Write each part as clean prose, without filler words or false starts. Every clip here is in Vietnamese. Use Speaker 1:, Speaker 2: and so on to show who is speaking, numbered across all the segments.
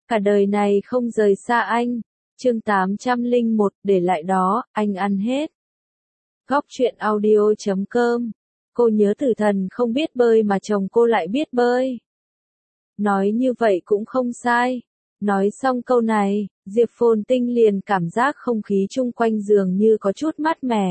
Speaker 1: Cả đời này không rời xa anh. Chương 801, để lại đó, anh ăn hết. Góc truyện audio.com. Cô nhớ Tử Thần không biết bơi mà chồng cô lại biết bơi. Nói như vậy cũng không sai. Nói xong câu này, Diệp Phồn Tinh liền cảm giác không khí chung quanh dường như có chút mát mẻ.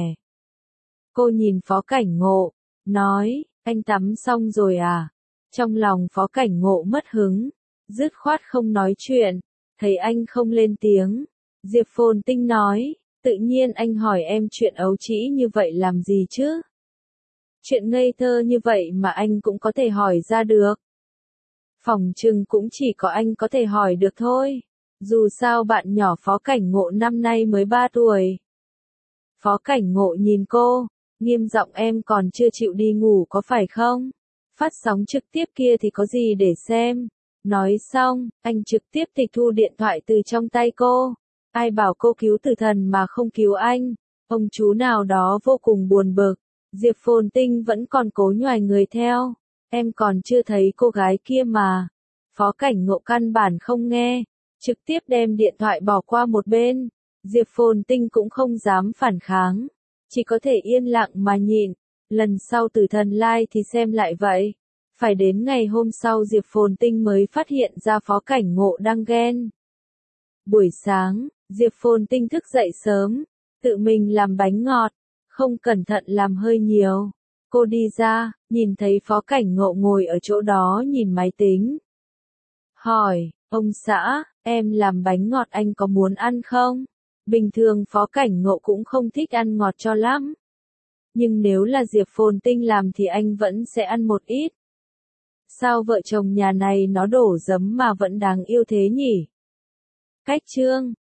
Speaker 1: Cô nhìn Phó Cảnh Ngộ, nói, anh tắm xong rồi à? Trong lòng Phó Cảnh Ngộ mất hứng, dứt khoát không nói chuyện, thấy anh không lên tiếng. Diệp Phồn Tinh nói, tự nhiên anh hỏi em chuyện ấu trĩ như vậy làm gì chứ? Chuyện ngây thơ như vậy mà anh cũng có thể hỏi ra được. Phỏng chừng cũng chỉ có anh có thể hỏi được thôi. Dù sao bạn nhỏ Phó Cảnh Ngộ năm nay mới 3 tuổi. Phó Cảnh Ngộ nhìn cô, nghiêm giọng em còn chưa chịu đi ngủ có phải không? Phát sóng trực tiếp kia thì có gì để xem? Nói xong, anh trực tiếp tịch thu điện thoại từ trong tay cô. Ai bảo cô cứu Tử Thần mà không cứu anh? Ông chú nào đó vô cùng buồn bực. Diệp Phồn Tinh vẫn còn cố nhoài người theo. Em còn chưa thấy cô gái kia mà. Phó Cảnh Ngộ căn bản không nghe, trực tiếp đem điện thoại bỏ qua một bên. Diệp Phồn Tinh cũng không dám phản kháng, chỉ có thể yên lặng mà nhìn. Lần sau Tử Thần live thì xem lại vậy. Phải đến ngày hôm sau Diệp Phồn Tinh mới phát hiện ra Phó Cảnh Ngộ đang ghen. Buổi sáng, Diệp Phồn Tinh thức dậy sớm, tự mình làm bánh ngọt, không cẩn thận làm hơi nhiều. Cô đi ra, nhìn thấy Phó Cảnh Ngộ ngồi ở chỗ đó nhìn máy tính. Hỏi, ông xã, em làm bánh ngọt anh có muốn ăn không? Bình thường Phó Cảnh Ngộ cũng không thích ăn ngọt cho lắm. Nhưng nếu là Diệp Phồn Tinh làm thì anh vẫn sẽ ăn một ít. Sao vợ chồng nhà này nó đổ giấm mà vẫn đáng yêu thế nhỉ? Cách chương